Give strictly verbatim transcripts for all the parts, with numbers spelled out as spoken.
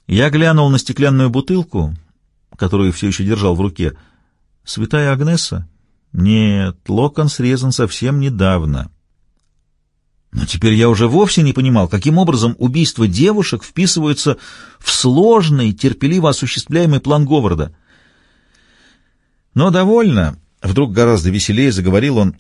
Я глянул на стеклянную бутылку, которую все еще держал в руке. Святая Агнеса? Нет, локон срезан совсем недавно. Но теперь я уже вовсе не понимал, каким образом убийства девушек вписываются в сложный, терпеливо осуществляемый план Говарда. Но довольно, вдруг гораздо веселее заговорил он.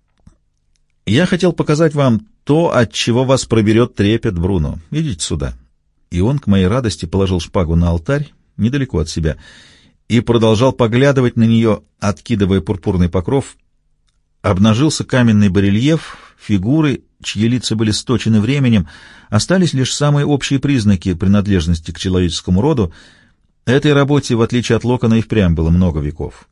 Я хотел показать вам то, от чего вас проберет трепет, Бруно. Идите сюда. И он, к моей радости, положил шпагу на алтарь, недалеко от себя, и продолжал поглядывать на нее, откидывая пурпурный покров. Обнажился каменный барельеф, фигуры, чьи лица были сточены временем, остались лишь самые общие признаки принадлежности к человеческому роду. Этой работе, в отличие от Локона, и впрямь было много веков.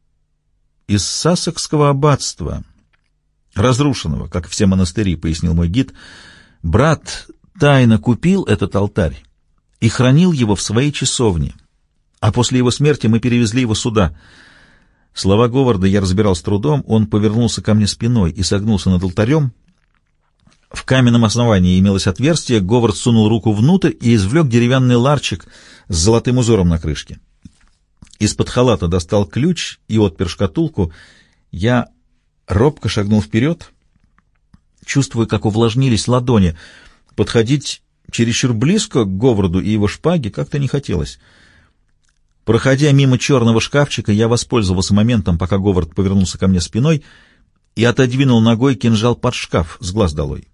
Из Сассекского аббатства, разрушенного, как все монастыри, пояснил мой гид, брат тайно купил этот алтарь и хранил его в своей часовне, а после его смерти мы перевезли его сюда. Слова Говарда я разбирал с трудом, он повернулся ко мне спиной и согнулся над алтарем. В каменном основании имелось отверстие, Говард сунул руку внутрь и извлек деревянный ларчик с золотым узором на крышке. Из-под халата достал ключ и отпер шкатулку. Я робко шагнул вперед, чувствуя, как увлажнились ладони. Подходить чересчур близко к Говарду и его шпаге как-то не хотелось. Проходя мимо черного шкафчика, я воспользовался моментом, пока Говард повернулся ко мне спиной, и отодвинул ногой кинжал под шкаф, с глаз долой.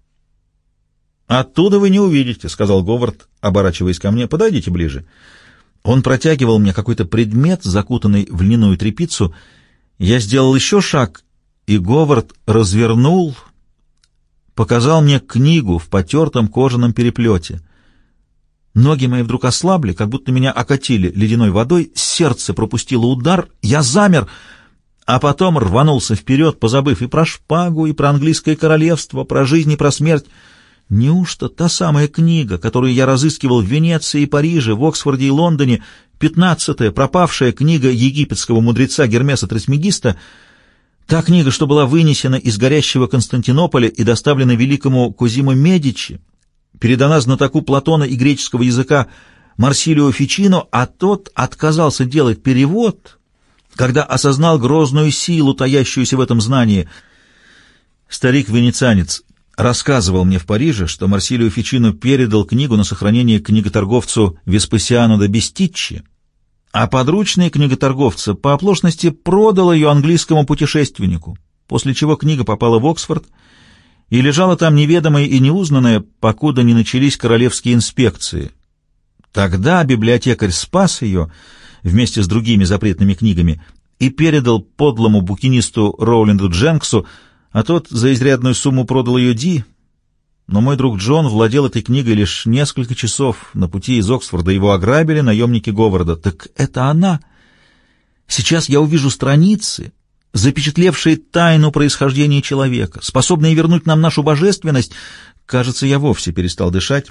«Оттуда вы не увидите», — сказал Говард, оборачиваясь ко мне. «Подойдите ближе». Он протягивал мне какой-то предмет, закутанный в льняную тряпицу. Я сделал еще шаг, и Говард развернул, показал мне книгу в потертом кожаном переплете. Ноги мои вдруг ослабли, как будто меня окатили ледяной водой, сердце пропустило удар, я замер, а потом рванулся вперед, позабыв и про шпагу, и про английское королевство, про жизнь и про смерть. Неужто та самая книга, которую я разыскивал в Венеции и Париже, в Оксфорде и Лондоне, пятнадцатая пропавшая книга египетского мудреца Гермеса Трисмегиста, та книга, что была вынесена из горящего Константинополя и доставлена великому Козимо Медичи, передана знатоку Платона и греческого языка Марсилио Фичино, а тот отказался делать перевод, когда осознал грозную силу, таящуюся в этом знании. Старик-венецианец рассказывал мне в Париже, что Марсилио Фичино передал книгу на сохранение книготорговцу Веспасиану де Бестиччи, а подручный книготорговца по оплошности продал ее английскому путешественнику, после чего книга попала в Оксфорд и лежала там неведомая и неузнанная, покуда не начались королевские инспекции. Тогда библиотекарь спас ее вместе с другими запретными книгами и передал подлому букинисту Роуленду Дженксу, а тот за изрядную сумму продал ее Ди. Но мой друг Джон владел этой книгой лишь несколько часов. На пути из Оксфорда его ограбили наемники Говарда. Так это она. Сейчас я увижу страницы, запечатлевшие тайну происхождения человека, способные вернуть нам нашу божественность. Кажется, я вовсе перестал дышать.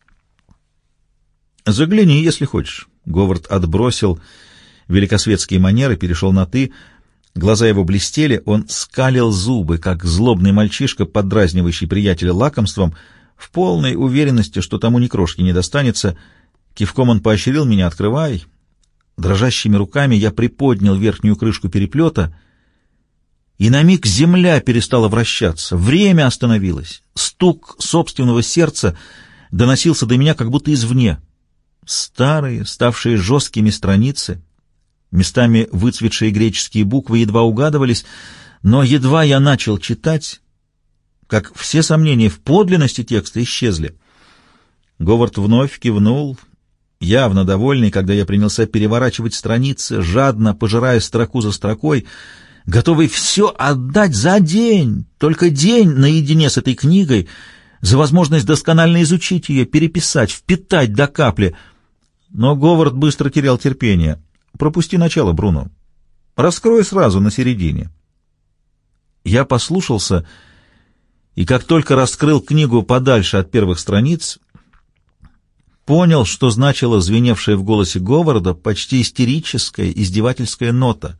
«Загляни, если хочешь». Говард отбросил великосветские манеры, перешел на «ты». Глаза его блестели, он скалил зубы, как злобный мальчишка, поддразнивающий приятеля лакомством, в полной уверенности, что тому ни крошки не достанется. Кивком он поощрил меня: «Открывай». Дрожащими руками я приподнял верхнюю крышку переплета, и на миг земля перестала вращаться, время остановилось, стук собственного сердца доносился до меня как будто извне. Старые, ставшие жесткими страницы, местами выцветшие греческие буквы едва угадывались, но едва я начал читать, как все сомнения в подлинности текста исчезли. Говард вновь кивнул, явно довольный, когда я принялся переворачивать страницы, жадно пожирая строку за строкой, готовый все отдать за день, только день наедине с этой книгой, за возможность досконально изучить ее, переписать, впитать до капли. Но Говард быстро терял терпение. «Пропусти начало, Бруно. Раскрой сразу на середине». Я послушался, и как только раскрыл книгу подальше от первых страниц, понял, что значила звеневшая в голосе Говарда почти истерическая, издевательская нота.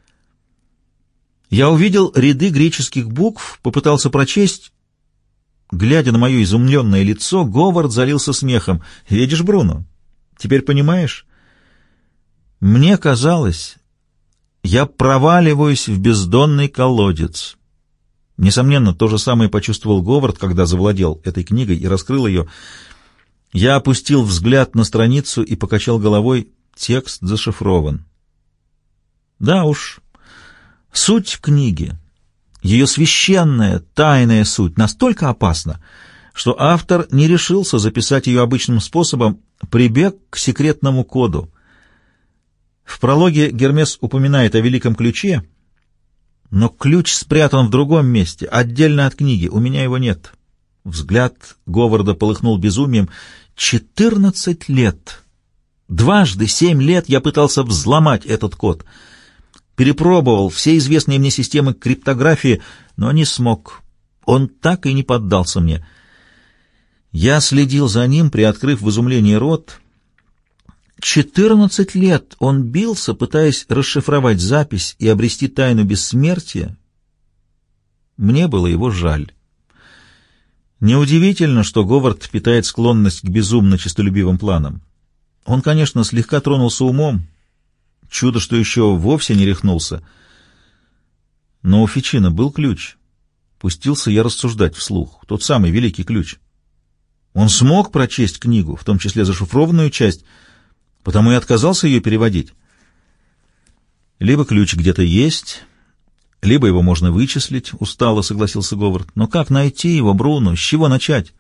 Я увидел ряды греческих букв, попытался прочесть. Глядя на мое изумленное лицо, Говард залился смехом. «Видишь, Бруно, Теперь понимаешь? Мне казалось, я проваливаюсь в бездонный колодец. Несомненно, то же самое почувствовал Говард, когда завладел этой книгой и раскрыл ее. Я опустил взгляд на страницу и покачал головой. Текст зашифрован. Да уж, суть книги, ее священная, тайная суть настолько опасна, что автор не решился записать ее обычным способом, прибег к секретному коду. В прологе Гермес упоминает о великом ключе, но ключ спрятан в другом месте, отдельно от книги, у меня его нет. Взгляд Говарда полыхнул безумием. Четырнадцать лет! Дважды семь лет я пытался взломать этот код. Перепробовал все известные мне системы криптографии, но не смог. Он так и не поддался мне. Я следил за ним, приоткрыв в изумлении рот. Четырнадцать лет он бился, пытаясь расшифровать запись и обрести тайну бессмертия. Мне было его жаль. Неудивительно, что Говард питает склонность к безумно честолюбивым планам. Он, конечно, слегка тронулся умом. Чудо, что еще вовсе не рехнулся. Но у Фичино был ключ. Пустился я рассуждать вслух. Тот самый великий ключ. Он смог прочесть книгу, в том числе зашифрованную часть, потому и отказался ее переводить. Либо ключ где-то есть, либо его можно вычислить, устало согласился Говард. Но как найти его, Бруно? С чего начать?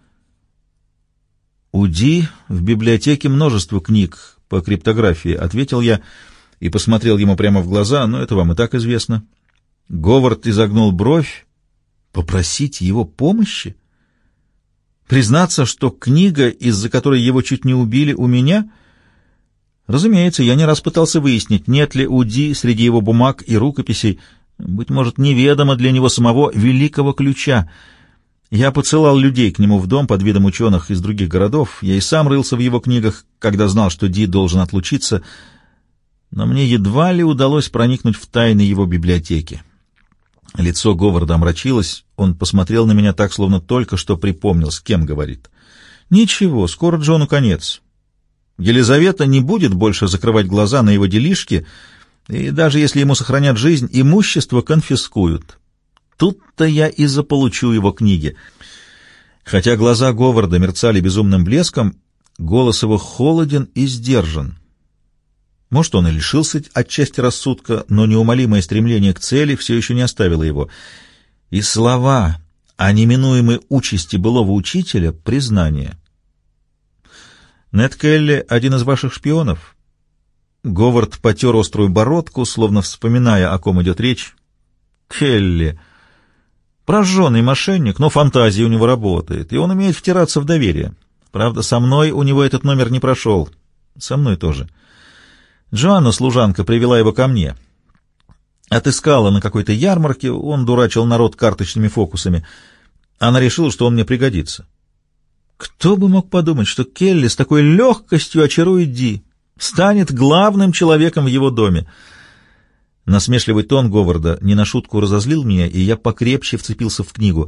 У Ди в библиотеке множество книг по криптографии, ответил я и посмотрел ему прямо в глаза, но это вам и так известно. Говард изогнул бровь. Попросить его помощи? Признаться, что книга, из-за которой его чуть не убили, у меня? Разумеется, я не раз пытался выяснить, нет ли у Ди среди его бумаг и рукописей, быть может, неведомо для него самого, великого ключа. Я посылал людей к нему в дом под видом ученых из других городов. Я и сам рылся в его книгах, когда знал, что Ди должен отлучиться, но мне едва ли удалось проникнуть в тайны его библиотеки. Лицо Говарда омрачилось, он посмотрел на меня так, словно только что припомнил, с кем говорит. Ничего, скоро Джону конец. Елизавета не будет больше закрывать глаза на его делишки, и даже если ему сохранят жизнь, имущество конфискуют. Тут-то я и заполучу его книги. Хотя глаза Говарда мерцали безумным блеском, голос его холоден и сдержан. Может, он и лишился отчасти рассудка, но неумолимое стремление к цели все еще не оставило его. И слова о неминуемой участи былого учителя — признание. «Нед Келли — один из ваших шпионов?» Говард потер острую бородку, словно вспоминая, о ком идет речь. «Келли. Прожженный мошенник, но фантазия у него работает, и он умеет втираться в доверие. Правда, со мной у него этот номер не прошел. Со мной тоже. Джоанна, служанка, привела его ко мне. Отыскала на какой-то ярмарке, он дурачил народ карточными фокусами. Она решила, что он мне пригодится. Кто бы мог подумать, что Келли с такой легкостью очарует Ди, станет главным человеком в его доме. Насмешливый тон Говарда не на шутку разозлил меня, и я покрепче вцепился в книгу.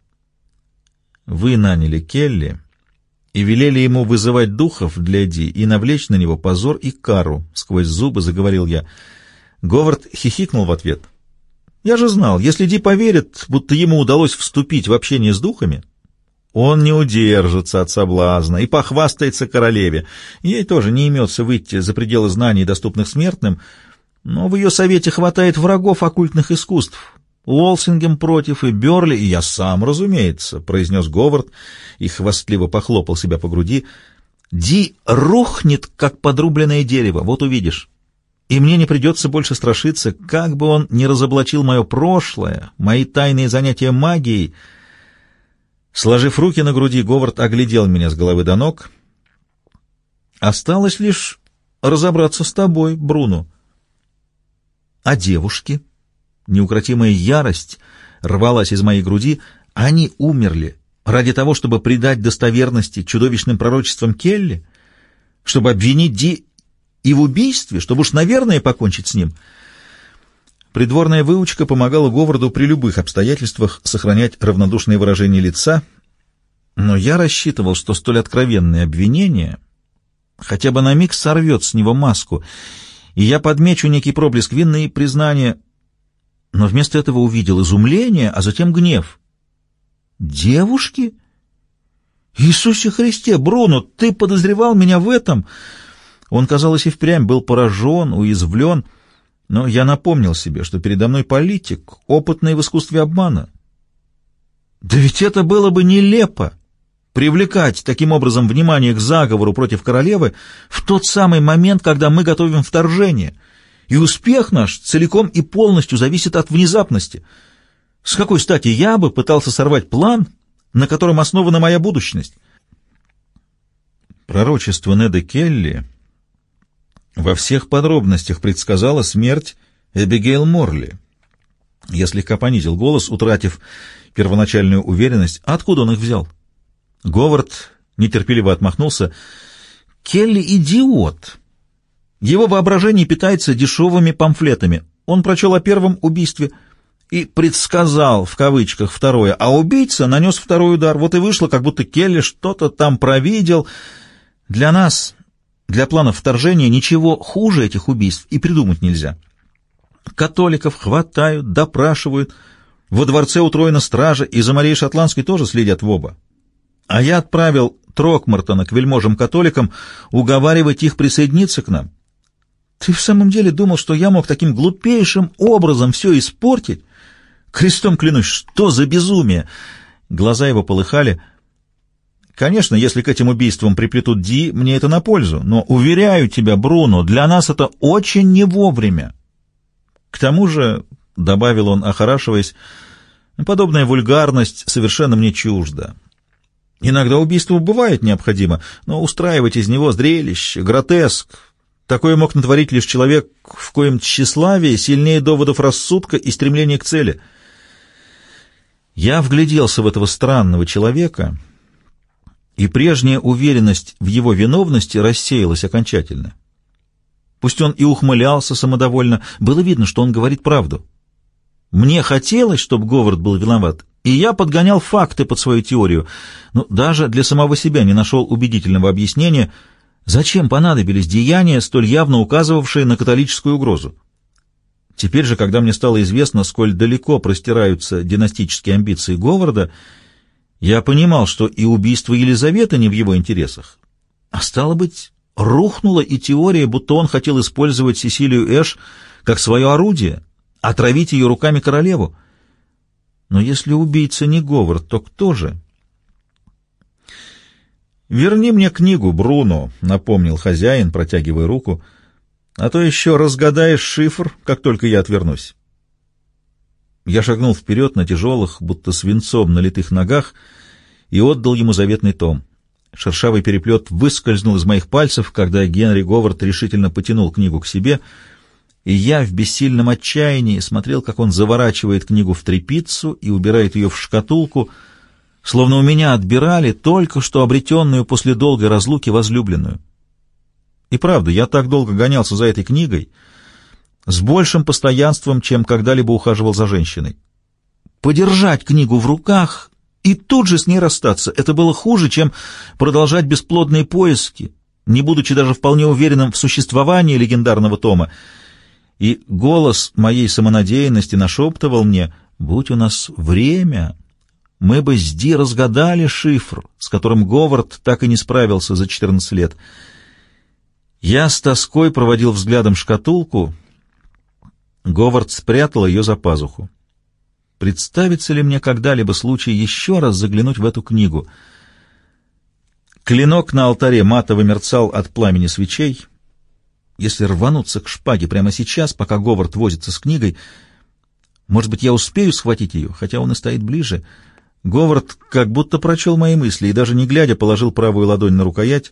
Вы наняли Келли и велели ему вызывать духов для Ди и навлечь на него позор и кару, — сквозь зубы заговорил я. Говард хихикнул в ответ. Я же знал, если Ди поверит, будто ему удалось вступить в общение с духами, он не удержится от соблазна и похвастается королеве. Ей тоже не имется выйти за пределы знаний, доступных смертным, но в ее совете хватает врагов оккультных искусств. Уолсингем против, и Бёрли, и я сам, разумеется, — произнес Говард и хвастливо похлопал себя по груди. Ди рухнет, как подрубленное дерево, вот увидишь. И мне не придется больше страшиться, как бы он ни разоблачил мое прошлое, мои тайные занятия магией. Сложив руки на груди, Говард оглядел меня с головы до ног. Осталось лишь разобраться с тобой, Бруно. А девушки? Неукротимая ярость рвалась из моей груди. Они умерли ради того, чтобы придать достоверности чудовищным пророчествам Келли, чтобы обвинить Ди и в убийстве, чтобы уж, наверное, покончить с ним. Придворная выучка помогала Говарду при любых обстоятельствах сохранять равнодушное выражение лица, но я рассчитывал, что столь откровенные обвинения хотя бы на миг сорвет с него маску, и я подмечу некий проблеск вины и признания, но вместо этого увидел изумление, а затем гнев. «Девушки? Иисусе Христе, Бруно, ты подозревал меня в этом?» Он, казалось, и впрямь был поражен, уязвлен, но я напомнил себе, что передо мной политик, опытный в искусстве обмана. Да ведь это было бы нелепо — привлекать таким образом внимание к заговору против королевы в тот самый момент, когда мы готовим вторжение, и успех наш целиком и полностью зависит от внезапности. С какой стати я бы пытался сорвать план, на котором основана моя будущность? Пророчество Неда Келли во всех подробностях предсказала смерть Эбигейл Морли. Я слегка понизил голос, утратив первоначальную уверенность. Откуда он их взял? Говард нетерпеливо отмахнулся. Келли — идиот. Его воображение питается дешевыми памфлетами. Он прочел о первом убийстве и предсказал, в кавычках, второе, а убийца нанес второй удар. Вот и вышло, как будто Келли что-то там провидел. Для нас... Для планов вторжения ничего хуже этих убийств и придумать нельзя. Католиков хватают, допрашивают, во дворце утроена стража, и за Марией Шотландской тоже следят в оба. А я отправил Трокмартона к вельможам-католикам уговаривать их присоединиться к нам. Ты в самом деле думал, что я мог таким глупейшим образом все испортить? Крестом клянусь, что за безумие!» Глаза его полыхали. «Конечно, если к этим убийствам приплетут Ди, мне это на пользу, но, уверяю тебя, Бруно, для нас это очень не вовремя. К тому же, — добавил он, охорашиваясь, — подобная вульгарность совершенно мне чужда. Иногда убийство бывает необходимо, но устраивать из него зрелище, гротеск, такое мог натворить лишь человек, в коем тщеславие сильнее доводов рассудка и стремления к цели. Я вгляделся в этого странного человека, и прежняя уверенность в его виновности рассеялась окончательно. Пусть он и ухмылялся самодовольно, было видно, что он говорит правду. Мне хотелось, чтобы Говард был виноват, и я подгонял факты под свою теорию, но даже для самого себя не нашел убедительного объяснения, зачем понадобились деяния, столь явно указывавшие на католическую угрозу. Теперь же, когда мне стало известно, сколь далеко простираются династические амбиции Говарда, я понимал, что и убийство Елизаветы не в его интересах. А стало быть, рухнула и теория, будто он хотел использовать Сесилию Эш как свое орудие, отравить ее руками королеву. Но если убийца не Говард, то кто же? «Верни мне книгу, Бруно», — напомнил хозяин, протягивая руку, — «а то еще разгадаешь шифр, как только я отвернусь». Я шагнул вперед на тяжелых, будто свинцом налитых ногах, и отдал ему заветный том. Шершавый переплет выскользнул из моих пальцев, когда Генри Говард решительно потянул книгу к себе, и я в бессильном отчаянии смотрел, как он заворачивает книгу в тряпицу и убирает ее в шкатулку, словно у меня отбирали только что обретенную после долгой разлуки возлюбленную. И правда, я так долго гонялся за этой книгой, с большим постоянством, чем когда-либо ухаживал за женщиной. Подержать книгу в руках и тут же с ней расстаться — это было хуже, чем продолжать бесплодные поиски, не будучи даже вполне уверенным в существовании легендарного тома. И голос моей самонадеянности нашептывал мне: «Будь у нас время, мы бы с Ди разгадали шифр, с которым Говард так и не справился за четырнадцать лет». Я с тоской проводил взглядом шкатулку. Говард спрятал ее за пазуху. Представится ли мне когда-либо случай еще раз заглянуть в эту книгу? Клинок на алтаре матово мерцал от пламени свечей. Если рвануться к шпаге прямо сейчас, пока Говард возится с книгой, может быть, я успею схватить ее, хотя он и стоит ближе. Говард как будто прочел мои мысли и даже не глядя положил правую ладонь на рукоять.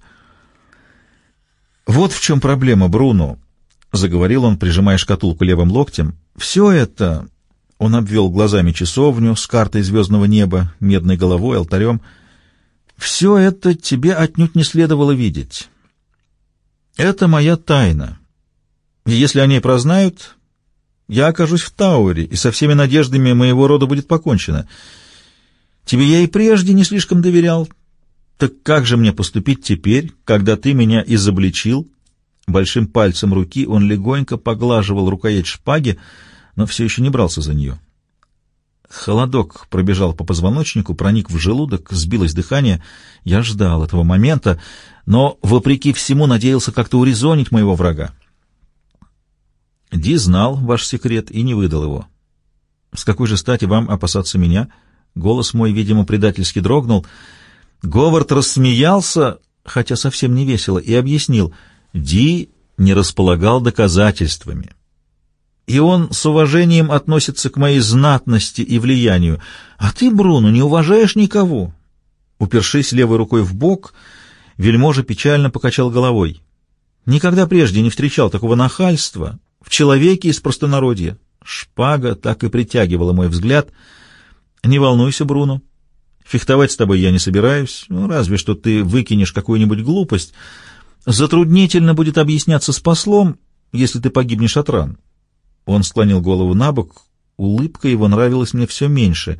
«Вот в чем проблема, Бруно», — заговорил он, прижимая шкатулку левым локтем. «Все это...» — он обвел глазами часовню с картой звездного неба, медной головой, алтарем. «Все это тебе отнюдь не следовало видеть. Это моя тайна. И если о ней прознают, я окажусь в Тауэре, и со всеми надеждами моего рода будет покончено. Тебе я и прежде не слишком доверял, Так как же мне поступить теперь, когда ты меня изобличил? Большим пальцем руки он легонько поглаживал рукоять шпаги, но все еще не брался за нее. Холодок пробежал по позвоночнику, проник в желудок, сбилось дыхание. Я ждал этого момента, но, вопреки всему, надеялся как-то урезонить моего врага. Ди знал ваш секрет и не выдал его. С какой же стати вам опасаться меня? Голос мой, видимо, предательски дрогнул. Говард рассмеялся, хотя совсем не весело, и объяснил: Ди не располагал доказательствами. И он с уважением относится к моей знатности и влиянию. А ты, Бруно, не уважаешь никого. Упершись левой рукой в бок, вельможа печально покачал головой. Никогда прежде не встречал такого нахальства в человеке из простонародья. Шпага так и притягивала мой взгляд. Не волнуйся, Бруно. Фехтовать с тобой я не собираюсь, ну, разве что ты выкинешь какую-нибудь глупость. Затруднительно будет объясняться с послом, если ты погибнешь от ран. Он склонил голову набок, улыбка его нравилась мне все меньше.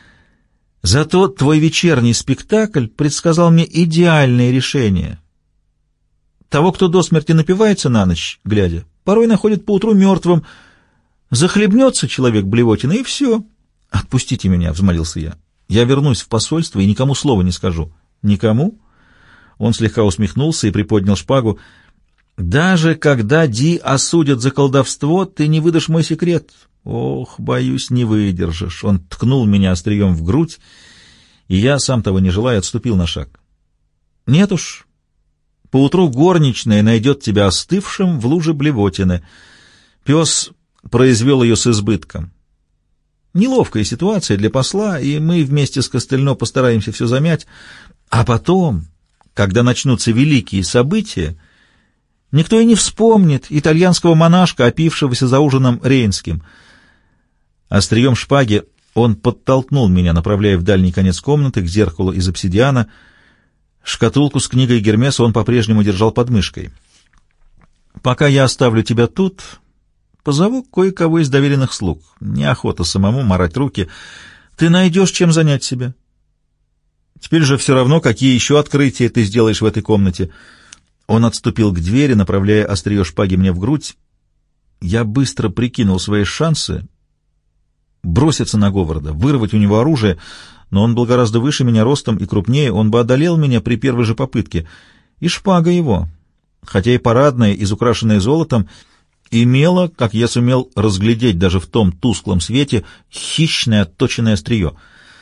Зато твой вечерний спектакль предсказал мне идеальное решение. Того, кто до смерти напивается на ночь, глядя, порой находит поутру мертвым. Захлебнется человек блевотиной, и все. «Отпустите меня», — взмолился я. «Я вернусь в посольство и никому слова не скажу». «Никому?» Он слегка усмехнулся и приподнял шпагу. «Даже когда Ди осудят за колдовство, ты не выдашь мой секрет. Ох, боюсь, не выдержишь». Он ткнул меня острием в грудь, и я, сам того не желая, отступил на шаг. «Нет уж, поутру горничная найдет тебя остывшим в луже блевотины». Пес произвел ее с избытком. Неловкая ситуация для посла, и мы вместе с Костельно постараемся все замять. А потом, когда начнутся великие события, никто и не вспомнит итальянского монашка, опившегося за ужином рейнским. Острием шпаги он подтолкнул меня, направляя в дальний конец комнаты, к зеркалу из обсидиана. Шкатулку с книгой Гермеса он по-прежнему держал под мышкой. «Пока я оставлю тебя тут, позову кое-кого из доверенных слуг. Неохота самому марать руки. Ты найдешь, чем занять себя. Теперь же все равно, какие еще открытия ты сделаешь в этой комнате». Он отступил к двери, направляя острие шпаги мне в грудь. Я быстро прикинул свои шансы броситься на Говарда, вырвать у него оружие, но он был гораздо выше меня ростом и крупнее, он бы одолел меня при первой же попытке. И шпага его, хотя и парадная, изукрашенная золотом, имела, как я сумел разглядеть даже в том тусклом свете, хищное отточенное острие.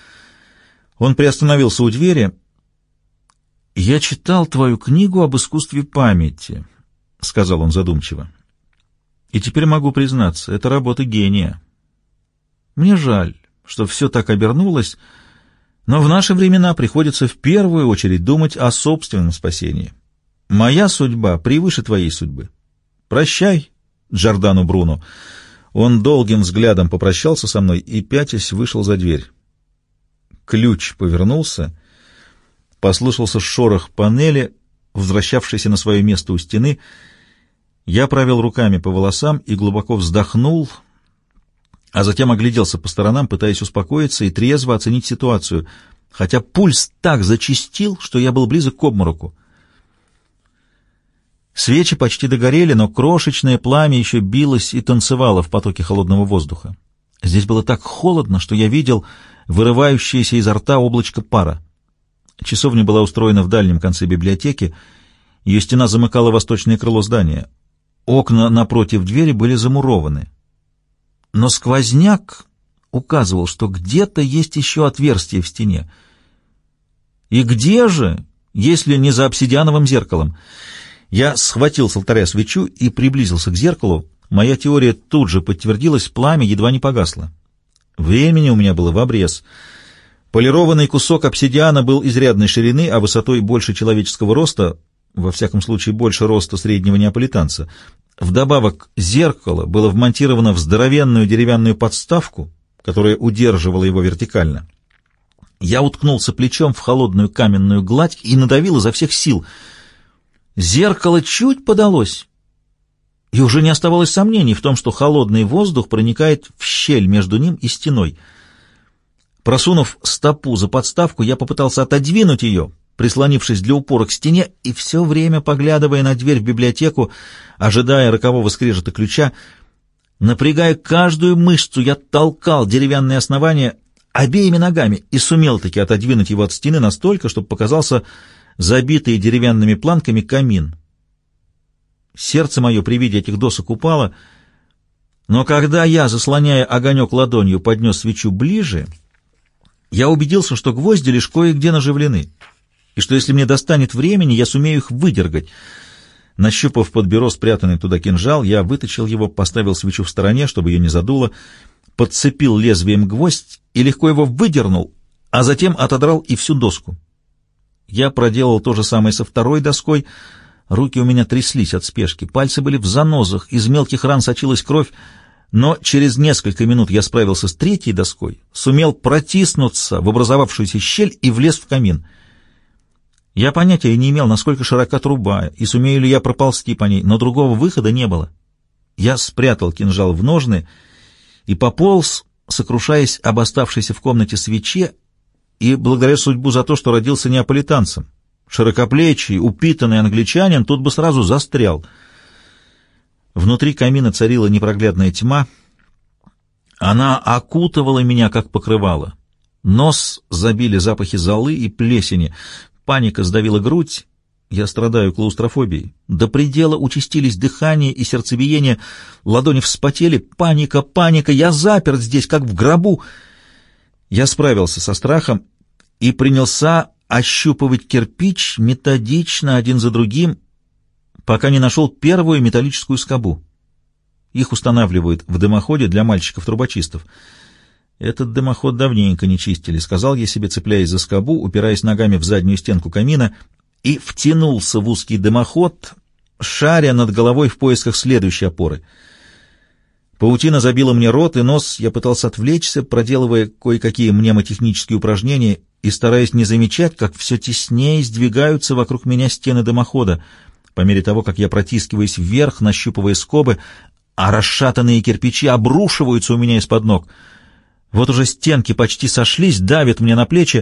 Он приостановился у двери. «Я читал твою книгу об искусстве памяти», — сказал он задумчиво. «И теперь могу признаться, это работа гения. Мне жаль, что все так обернулось, но в наши времена приходится в первую очередь думать о собственном спасении. Моя судьба превыше твоей судьбы. Прощай, Джордано Бруно». Он долгим взглядом попрощался со мной и, пятясь, вышел за дверь. Ключ повернулся. Послышался шорох панели, возвращавшейся на свое место у стены. Я провел руками по волосам и глубоко вздохнул, а затем огляделся по сторонам, пытаясь успокоиться и трезво оценить ситуацию, хотя пульс так зачастил, что я был близок к обмороку. Свечи почти догорели, но крошечное пламя еще билось и танцевало в потоке холодного воздуха. Здесь было так холодно, что я видел вырывающееся изо рта облачко пара. Часовня была устроена в дальнем конце библиотеки, ее стена замыкала восточное крыло здания. Окна напротив двери были замурованы. Но сквозняк указывал, что где-то есть еще отверстие в стене. И где же, если не за обсидиановым зеркалом? Я схватил с алтаря свечу и приблизился к зеркалу. Моя теория тут же подтвердилась, пламя едва не погасло. Времени у меня было в обрез. Полированный кусок обсидиана был изрядной ширины, а высотой больше человеческого роста, во всяком случае больше роста среднего неаполитанца. Вдобавок зеркало было вмонтировано в здоровенную деревянную подставку, которая удерживала его вертикально. Я уткнулся плечом в холодную каменную гладь и надавил изо всех сил. Зеркало чуть подалось, и уже не оставалось сомнений в том, что холодный воздух проникает в щель между ним и стеной. Просунув стопу за подставку, я попытался отодвинуть ее, прислонившись для упора к стене и все время поглядывая на дверь в библиотеку, ожидая рокового скрежета ключа. Напрягая каждую мышцу, я толкал деревянное основание обеими ногами и сумел-таки отодвинуть его от стены настолько, чтобы показался забитый деревянными планками камин. Сердце мое при виде этих досок упало, но когда я, заслоняя огонек ладонью, поднес свечу ближе, я убедился, что гвозди лишь кое-где наживлены, и что если мне достанет времени, я сумею их выдергать. Нащупав под бюро спрятанный туда кинжал, я вытащил его, поставил свечу в стороне, чтобы ее не задуло, подцепил лезвием гвоздь и легко его выдернул, а затем отодрал и всю доску. Я проделал то же самое со второй доской. Руки у меня тряслись от спешки, пальцы были в занозах, из мелких ран сочилась кровь, но через несколько минут я справился с третьей доской, сумел протиснуться в образовавшуюся щель и влез в камин. Я понятия не имел, насколько широка труба, и сумею ли я проползти по ней, но другого выхода не было. Я спрятал кинжал в ножны и пополз, сокрушаясь об оставшейся в комнате свече, и благодаря судьбу за то, что родился неаполитанцем. Широкоплечий, упитанный англичанин тут бы сразу застрял. Внутри камина царила непроглядная тьма. Она окутывала меня, как покрывало. Нос забили запахи золы и плесени. Паника сдавила грудь. Я страдаю клаустрофобией. До предела участились дыхание и сердцебиение. Ладони вспотели. Паника, паника. Я заперт здесь, как в гробу. Я справился со страхом и принялся ощупывать кирпич методично, один за другим, пока не нашел первую металлическую скобу. Их устанавливают в дымоходе для мальчиков-трубочистов. Этот дымоход давненько не чистили, сказал я себе, цепляясь за скобу, упираясь ногами в заднюю стенку камина, и втянулся в узкий дымоход, шаря над головой в поисках следующей опоры. Паутина забила мне рот и нос, я пытался отвлечься, проделывая кое-какие мнемотехнические упражнения и стараясь не замечать, как все теснее сдвигаются вокруг меня стены дымохода, по мере того, как я протискиваюсь вверх, нащупывая скобы, а расшатанные кирпичи обрушиваются у меня из-под ног. Вот уже стенки почти сошлись, давят мне на плечи,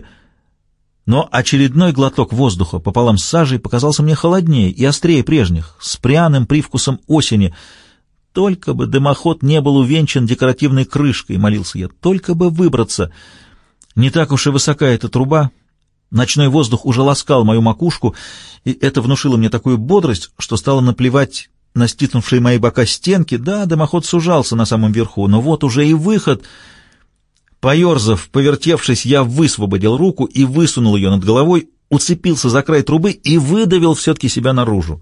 но очередной глоток воздуха пополам с сажей показался мне холоднее и острее прежних, с пряным привкусом осени. Только бы дымоход не был увенчан декоративной крышкой, молился я, только бы выбраться. Не так уж и высока эта труба. Ночной воздух уже ласкал мою макушку, и это внушило мне такую бодрость, что стало наплевать на стиснувшие мои бока стенки. Да, дымоход сужался на самом верху, но вот уже и выход. Поерзав, повертевшись, я высвободил руку и высунул ее над головой, уцепился за край трубы и выдавил все-таки себя наружу.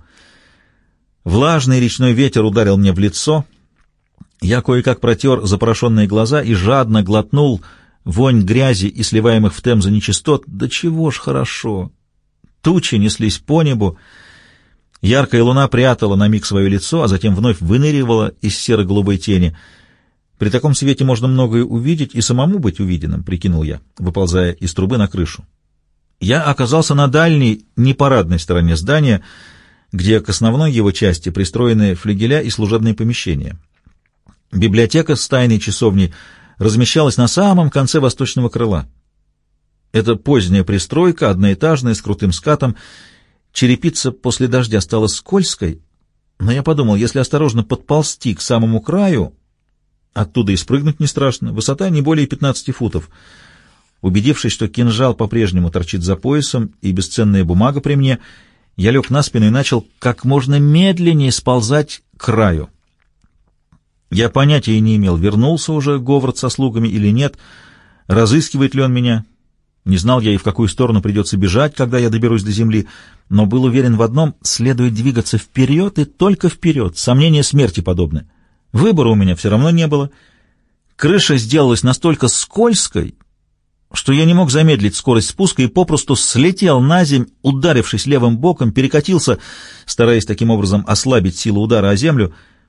Влажный речной ветер ударил мне в лицо. Я кое-как протер запорошенные глаза и жадно глотнул вонь грязи и сливаемых в Темзу нечистот. Да чего ж хорошо! Тучи неслись по небу. Яркая луна прятала на миг свое лицо, а затем вновь выныривала из серо-голубой тени. При таком свете можно многое увидеть и самому быть увиденным, прикинул я, выползая из трубы на крышу. Я оказался на дальней, непарадной стороне здания, где к основной его части пристроены флигеля и служебные помещения. Библиотека с тайной часовней размещалась на самом конце восточного крыла. Это поздняя пристройка, одноэтажная, с крутым скатом. Черепица после дождя стала скользкой, но я подумал, если осторожно подползти к самому краю, оттуда и спрыгнуть не страшно, высота не более пятнадцати футов. Убедившись, что кинжал по-прежнему торчит за поясом и бесценная бумага при мне, я лег на спину и начал как можно медленнее сползать к краю. Я понятия не имел, вернулся уже Говард со слугами или нет, разыскивает ли он меня. Не знал я и в какую сторону придется бежать, когда я доберусь до земли, но был уверен в одном — следует двигаться вперед и только вперед, сомнения смерти подобны. Выбора у меня все равно не было. Крыша сделалась настолько скользкой, что я не мог замедлить скорость спуска и попросту слетел на земь, ударившись левым боком, перекатился, стараясь таким образом ослабить силу удара о землю.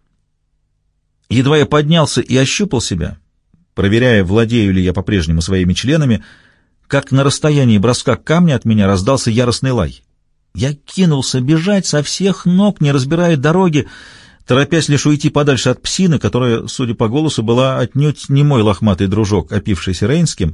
Едва я поднялся и ощупал себя, проверяя, владею ли я по-прежнему своими членами, как на расстоянии броска камня от меня раздался яростный лай. Я кинулся бежать со всех ног, не разбирая дороги, торопясь лишь уйти подальше от псины, которая, судя по голосу, была отнюдь не мой лохматый дружок, опившийся Рейнским,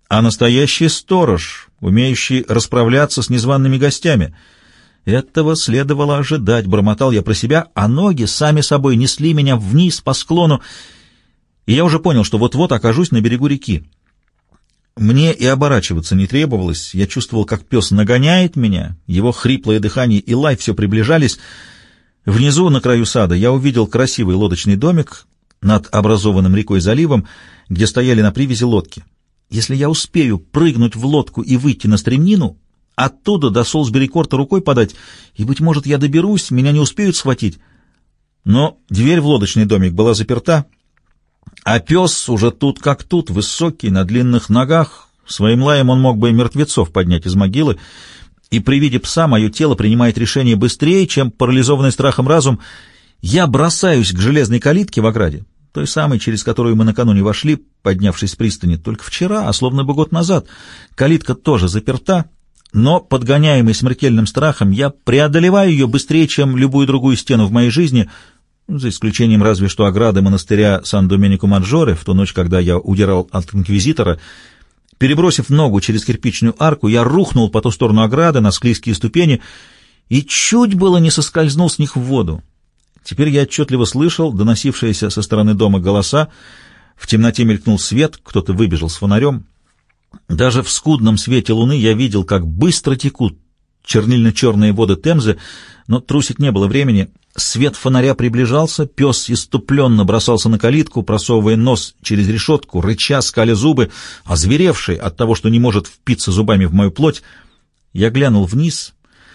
а настоящий сторож, умеющий расправляться с незваными гостями. Этого следовало ожидать, бормотал я про себя, а ноги сами собой несли меня вниз по склону, и я уже понял, что вот-вот окажусь на берегу реки. Мне и оборачиваться не требовалось, я чувствовал, как пес нагоняет меня, его хриплое дыхание и лай все приближались. Внизу, на краю сада, я увидел красивый лодочный домик над образованным рекой заливом, где стояли на привязи лодки. Если я успею прыгнуть в лодку и выйти на стремнину, оттуда до Солсбери-Корта рукой подать, и, быть может, я доберусь, меня не успеют схватить. Но дверь в лодочный домик была заперта, а пес уже тут как тут, высокий, на длинных ногах. Своим лаем он мог бы и мертвецов поднять из могилы, и при виде пса мое тело принимает решение быстрее, чем парализованный страхом разум. Я бросаюсь к железной калитке в ограде, той самой, через которую мы накануне вошли, поднявшись с пристани, только вчера, а словно бы год назад. Калитка тоже заперта, но, подгоняемый смертельным страхом, я преодолеваю ее быстрее, чем любую другую стену в моей жизни, за исключением разве что ограды монастыря Сан-Доменико-Маджоре в ту ночь, когда я удирал от инквизитора. Перебросив ногу через кирпичную арку, я рухнул по ту сторону ограды на склизкие ступени и чуть было не соскользнул с них в воду. Теперь я отчетливо слышал доносившиеся со стороны дома голоса. В темноте мелькнул свет, кто-то выбежал с фонарем. Даже в скудном свете луны я видел, как быстро текут чернильно-черные воды Темзы, но трусить не было времени. Свет фонаря приближался, пес исступленно бросался на калитку, просовывая нос через решетку, рыча, скаля зубы, озверевший от того, что не может впиться зубами в мою плоть. Я глянул вниз.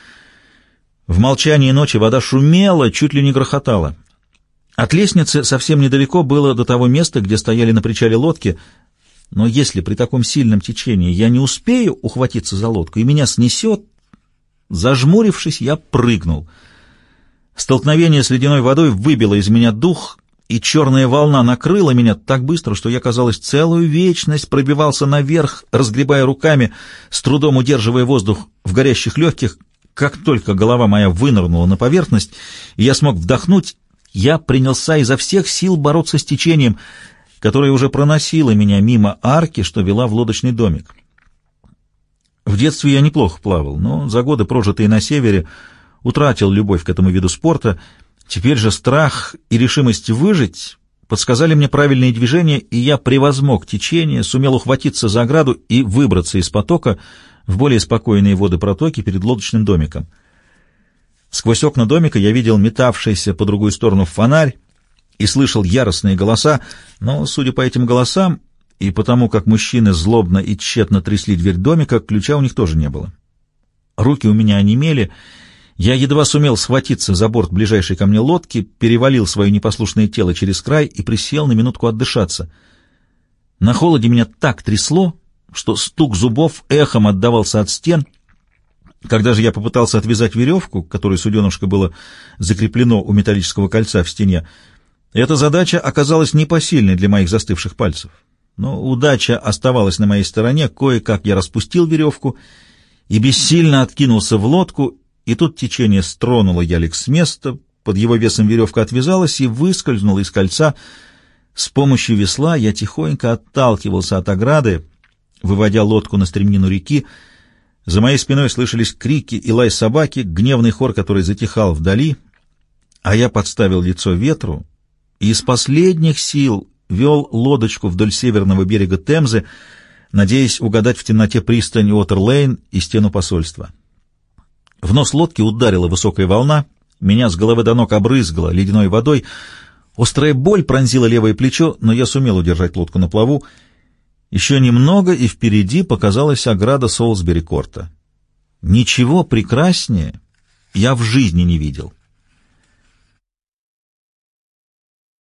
В молчании ночи вода шумела, чуть ли не грохотала. От лестницы совсем недалеко было до того места, где стояли на причале лодки, но если при таком сильном течении я не успею ухватиться за лодку и меня снесет, зажмурившись, я прыгнул. Столкновение с ледяной водой выбило из меня дух, и черная волна накрыла меня так быстро, что я, казалось, целую вечность пробивался наверх, разгребая руками, с трудом удерживая воздух в горящих легких. Как только голова моя вынырнула на поверхность, и я смог вдохнуть, я принялся изо всех сил бороться с течением, которое уже проносило меня мимо арки, что вела в лодочный домик. В детстве я неплохо плавал, но за годы, прожитые на севере, утратил любовь к этому виду спорта. Теперь же страх и решимость выжить подсказали мне правильные движения, и я превозмог течение, сумел ухватиться за ограду и выбраться из потока в более спокойные воды протоки перед лодочным домиком. Сквозь окна домика я видел метавшийся по другую сторону фонарь и слышал яростные голоса, но, судя по этим голосам и потому, как мужчины злобно и тщетно трясли дверь домика, ключа у них тоже не было. Руки у меня онемели, я едва сумел схватиться за борт ближайшей ко мне лодки, перевалил свое непослушное тело через край и присел на минутку отдышаться. На холоде меня так трясло, что стук зубов эхом отдавался от стен. Когда же я попытался отвязать веревку, которой суденышко было закреплено у металлического кольца в стене, эта задача оказалась непосильной для моих застывших пальцев. Но удача оставалась на моей стороне, кое-как я распустил веревку и бессильно откинулся в лодку, и тут течение стронуло ялик с места, под его весом веревка отвязалась и выскользнула из кольца. С помощью весла я тихонько отталкивался от ограды, выводя лодку на стремнину реки. За моей спиной слышались крики и лай собаки, гневный хор, который затихал вдали, а я подставил лицо ветру и из последних сил вел лодочку вдоль северного берега Темзы, надеясь угадать в темноте пристань Уотер-Лейн и стену посольства. В нос лодки ударила высокая волна, меня с головы до ног обрызгала ледяной водой, острая боль пронзила левое плечо, но я сумел удержать лодку на плаву. Еще немного, и впереди показалась ограда Солсбери-Корта. Ничего прекраснее я в жизни не видел.